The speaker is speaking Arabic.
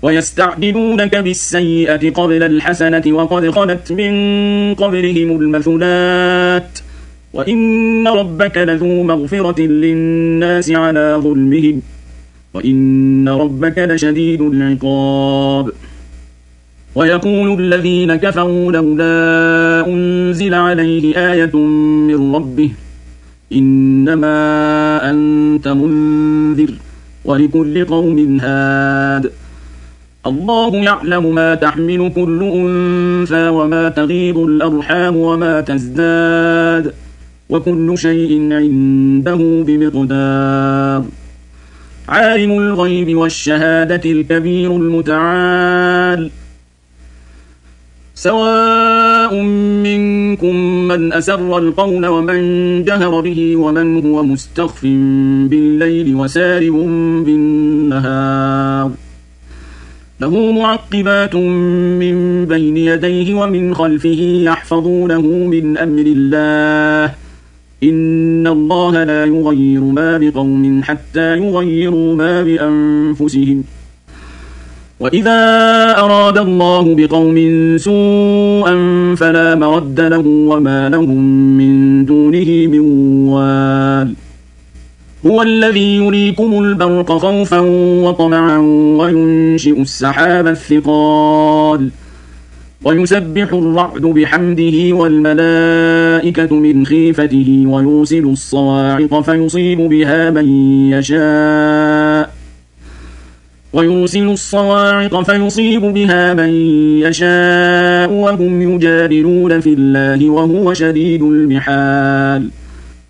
ويستعجلونك بالسيئة قبل الحسنة وقد خلت من قبلهم المثلات وإن ربك لذو مغفرة للناس على ظلمهم وإن ربك لشديد العقاب. ويقول الذين كفروا لولا أنزل عليه آية من ربه إنما أنت منذر ولكل قوم هاد الله يعلم ما تحمل كل أنثى وما تغيض الأرحام وما تزداد وكل شيء عنده بمقدار. عالم الغيب والشهادة الكبير المتعال سواء منكم من أسر القول ومن جهر به ومن هو مستخف بالليل وسارب بالنهار له معقبات من بين يديه ومن خلفه يحفظونه من أمر الله إن الله لا يغير ما بقوم حتى يغيروا ما بأنفسهم وإذا أراد الله بقوم سوءا فلا مرد له وما لهم من دونه من وال. هو الذي يريكم البرق خوفا وطمعا وينشئ السحاب الثقال ويسبح الرعد بحمده والملائكة من خيفته ويرسل الصواعق فيصيب بها من يشاء وهم يجادلون في الله وهو شديد المحال.